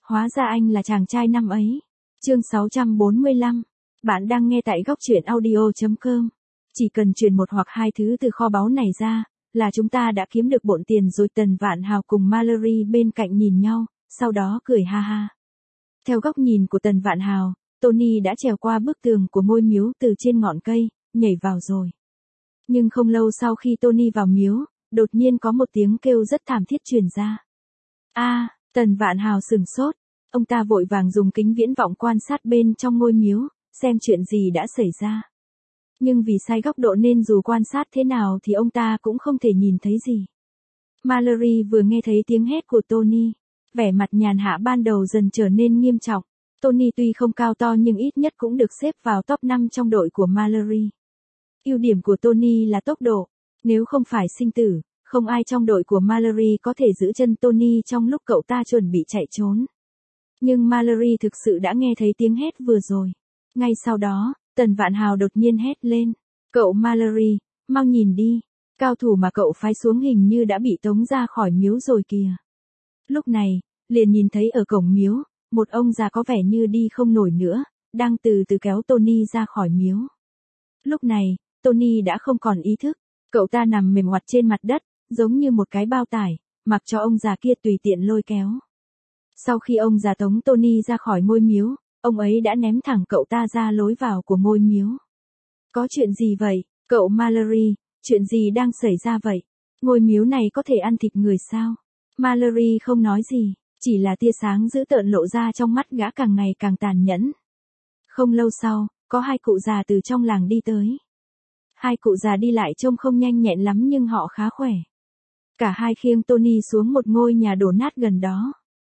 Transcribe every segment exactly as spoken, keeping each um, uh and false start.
Hóa ra anh là chàng trai năm ấy. Chương sáu trăm bốn mươi lăm. Bạn đang nghe tại góc truyện audio chấm com. Chỉ cần truyền một hoặc hai thứ từ kho báu này ra, là chúng ta đã kiếm được bộn tiền rồi. Tần Vạn Hào cùng Mallory bên cạnh nhìn nhau, sau đó cười ha ha. Theo góc nhìn của Tần Vạn Hào, Tony đã trèo qua bức tường của ngôi miếu từ trên ngọn cây, nhảy vào rồi. Nhưng không lâu sau khi Tony vào miếu, đột nhiên có một tiếng kêu rất thảm thiết truyền ra. A, Tần Vạn Hào sửng sốt, ông ta vội vàng dùng kính viễn vọng quan sát bên trong ngôi miếu, xem chuyện gì đã xảy ra. Nhưng vì sai góc độ nên dù quan sát thế nào thì ông ta cũng không thể nhìn thấy gì. Mallory vừa nghe thấy tiếng hét của Tony, vẻ mặt nhàn hạ ban đầu dần trở nên nghiêm trọng. Tony tuy không cao to nhưng ít nhất cũng được xếp vào top năm trong đội của Mallory. Ưu điểm của Tony là tốc độ, nếu không phải sinh tử, không ai trong đội của Mallory có thể giữ chân Tony trong lúc cậu ta chuẩn bị chạy trốn. Nhưng Mallory thực sự đã nghe thấy tiếng hét vừa rồi. Ngay sau đó, Tần Vạn Hào đột nhiên hét lên. Cậu Mallory, mau nhìn đi, cao thủ mà cậu phái xuống hình như đã bị tống ra khỏi miếu rồi kìa. Lúc này, liền nhìn thấy ở cổng miếu, một ông già có vẻ như đi không nổi nữa, đang từ từ kéo Tony ra khỏi miếu. Lúc này, Tony đã không còn ý thức, cậu ta nằm mềm oặt trên mặt đất, giống như một cái bao tải, mặc cho ông già kia tùy tiện lôi kéo. Sau khi ông già tống Tony ra khỏi ngôi miếu, ông ấy đã ném thẳng cậu ta ra lối vào của ngôi miếu. Có chuyện gì vậy, cậu Mallory, chuyện gì đang xảy ra vậy? Ngôi miếu này có thể ăn thịt người sao? Mallory không nói gì, chỉ là tia sáng dữ tợn lộ ra trong mắt gã càng ngày càng tàn nhẫn. Không lâu sau, có hai cụ già từ trong làng đi tới. Hai cụ già đi lại trông không nhanh nhẹn lắm nhưng họ khá khỏe. Cả hai khiêng Tony xuống một ngôi nhà đổ nát gần đó.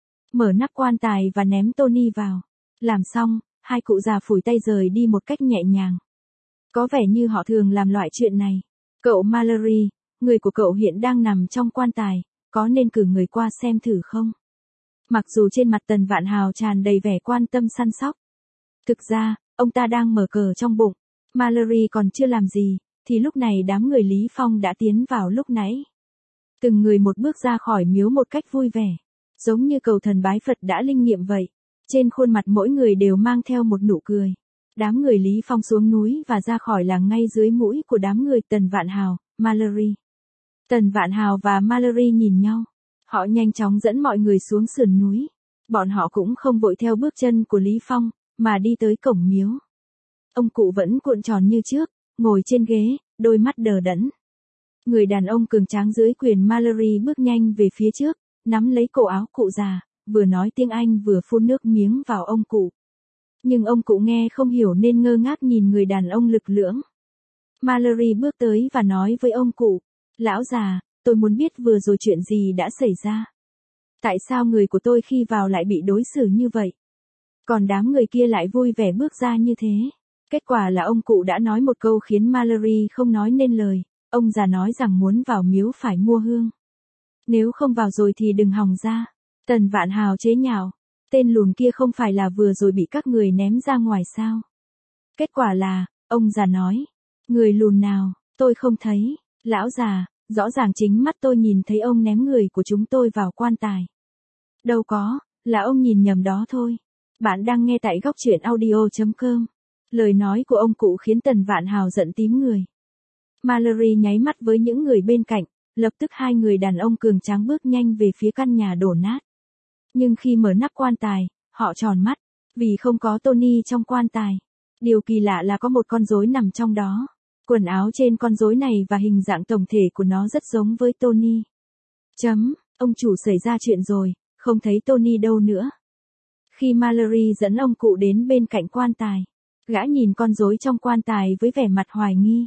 Mở nắp quan tài và ném Tony vào. Làm xong, hai cụ già phủi tay rời đi một cách nhẹ nhàng. Có vẻ như họ thường làm loại chuyện này. Cậu Mallory, người của cậu hiện đang nằm trong quan tài, có nên cử người qua xem thử không? Mặc dù trên mặt Tần Vạn Hào tràn đầy vẻ quan tâm săn sóc. Thực ra, ông ta đang mở cờ trong bụng. Mallory còn chưa làm gì, thì lúc này đám người Lý Phong đã tiến vào lúc nãy. Từng người một bước ra khỏi miếu một cách vui vẻ, giống như cầu thần bái Phật đã linh nghiệm vậy. Trên khuôn mặt mỗi người đều mang theo một nụ cười. Đám người Lý Phong xuống núi và ra khỏi làng ngay dưới mũi của đám người Tần Vạn Hào, Mallory. Tần Vạn Hào và Mallory nhìn nhau. Họ nhanh chóng dẫn mọi người xuống sườn núi. Bọn họ cũng không vội theo bước chân của Lý Phong, mà đi tới cổng miếu. Ông cụ vẫn cuộn tròn như trước, ngồi trên ghế, đôi mắt đờ đẫn. Người đàn ông cường tráng dưới quyền Mallory bước nhanh về phía trước, nắm lấy cổ áo cụ già, vừa nói tiếng Anh vừa phun nước miếng vào ông cụ. Nhưng ông cụ nghe không hiểu nên ngơ ngác nhìn người đàn ông lực lưỡng. Mallory bước tới và nói với ông cụ, lão già, tôi muốn biết vừa rồi chuyện gì đã xảy ra. Tại sao người của tôi khi vào lại bị đối xử như vậy? Còn đám người kia lại vui vẻ bước ra như thế. Kết quả là ông cụ đã nói một câu khiến Mallory không nói nên lời. Ông già nói rằng muốn vào miếu phải mua hương. Nếu không vào rồi thì đừng hòng ra. Tần Vạn Hào chế nhạo. Tên lùn kia không phải là vừa rồi bị các người ném ra ngoài sao? Kết quả là, ông già nói. Người lùn nào, tôi không thấy. Lão già, rõ ràng chính mắt tôi nhìn thấy ông ném người của chúng tôi vào quan tài. Đâu có, là ông nhìn nhầm đó thôi. Bạn đang nghe tại góc truyện audio chấm com. Lời nói của ông cụ khiến Tần Vạn Hào giận tím người. Mallory nháy mắt với những người bên cạnh, lập tức hai người đàn ông cường tráng bước nhanh về phía căn nhà đổ nát. Nhưng khi mở nắp quan tài, họ tròn mắt, vì không có Tony trong quan tài. Điều kỳ lạ là có một con rối nằm trong đó. Quần áo trên con rối này và hình dạng tổng thể của nó rất giống với Tony. Chấm, ông chủ xảy ra chuyện rồi, không thấy Tony đâu nữa. Khi Mallory dẫn ông cụ đến bên cạnh quan tài, gã nhìn con rối trong quan tài với vẻ mặt hoài nghi.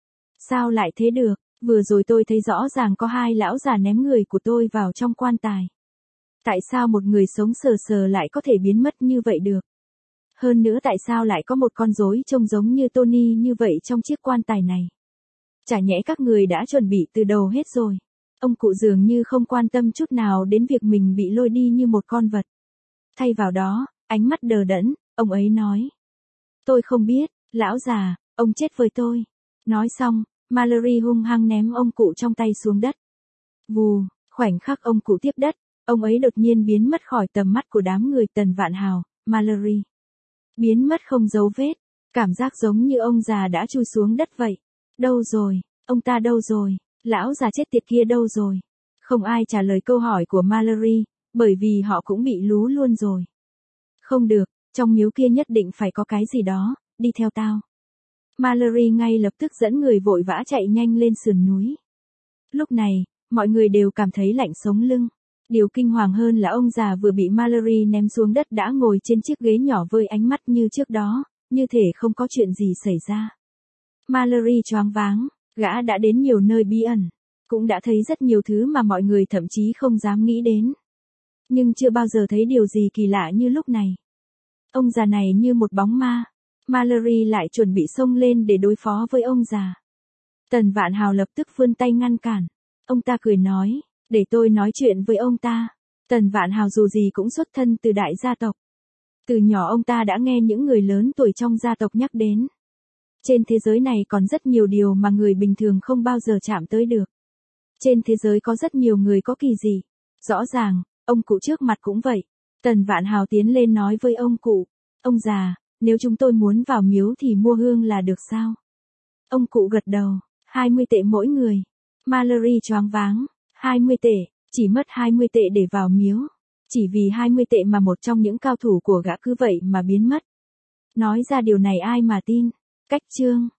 Sao lại thế được, vừa rồi tôi thấy rõ ràng có hai lão già ném người của tôi vào trong quan tài. Tại sao một người sống sờ sờ lại có thể biến mất như vậy được? Hơn nữa tại sao lại có một con rối trông giống như Tony như vậy trong chiếc quan tài này? Chả nhẽ các người đã chuẩn bị từ đầu hết rồi. Ông cụ dường như không quan tâm chút nào đến việc mình bị lôi đi như một con vật. Thay vào đó, ánh mắt đờ đẫn, ông ấy nói. Tôi không biết, lão già, ông chết với tôi. Nói xong, Mallory hung hăng ném ông cụ trong tay xuống đất. Vù, khoảnh khắc ông cụ tiếp đất, Ông ấy đột nhiên biến mất khỏi tầm mắt của đám người Tần Vạn Hào, Mallory. Biến mất không dấu vết, cảm giác giống như ông già đã chui xuống đất vậy. Đâu rồi, ông ta đâu rồi, lão già chết tiệt kia đâu rồi? Không ai trả lời câu hỏi của Mallory, bởi vì họ cũng bị lú luôn rồi. Không được, trong miếu kia nhất định phải có cái gì đó, đi theo tao. Mallory ngay lập tức dẫn người vội vã chạy nhanh lên sườn núi. Lúc này, mọi người đều cảm thấy lạnh sống lưng. Điều kinh hoàng hơn là ông già vừa bị Mallory ném xuống đất đã ngồi trên chiếc ghế nhỏ với ánh mắt như trước đó, như thể không có chuyện gì xảy ra. Mallory choáng váng, gã đã đến nhiều nơi bí ẩn, cũng đã thấy rất nhiều thứ mà mọi người thậm chí không dám nghĩ đến. Nhưng chưa bao giờ thấy điều gì kỳ lạ như lúc này. Ông già này như một bóng ma. Mallory lại chuẩn bị xông lên để đối phó với ông già. Tần Vạn Hào lập tức vươn tay ngăn cản. Ông ta cười nói, để tôi nói chuyện với ông ta. Tần Vạn Hào dù gì cũng xuất thân từ đại gia tộc. Từ nhỏ ông ta đã nghe những người lớn tuổi trong gia tộc nhắc đến. Trên thế giới này còn rất nhiều điều mà người bình thường không bao giờ chạm tới được. Trên thế giới có rất nhiều người có kỳ dị. Rõ ràng, ông cụ trước mặt cũng vậy. Tần Vạn Hào tiến lên nói với ông cụ. Ông già, nếu chúng tôi muốn vào miếu thì mua hương là được sao? Ông cụ gật đầu, hai mươi tệ mỗi người. Mallory choáng váng, hai mươi tệ, chỉ mất hai mươi tệ để vào miếu. Chỉ vì hai mươi tệ mà một trong những cao thủ của gã cứ vậy mà biến mất. Nói ra điều này ai mà tin. Cách chương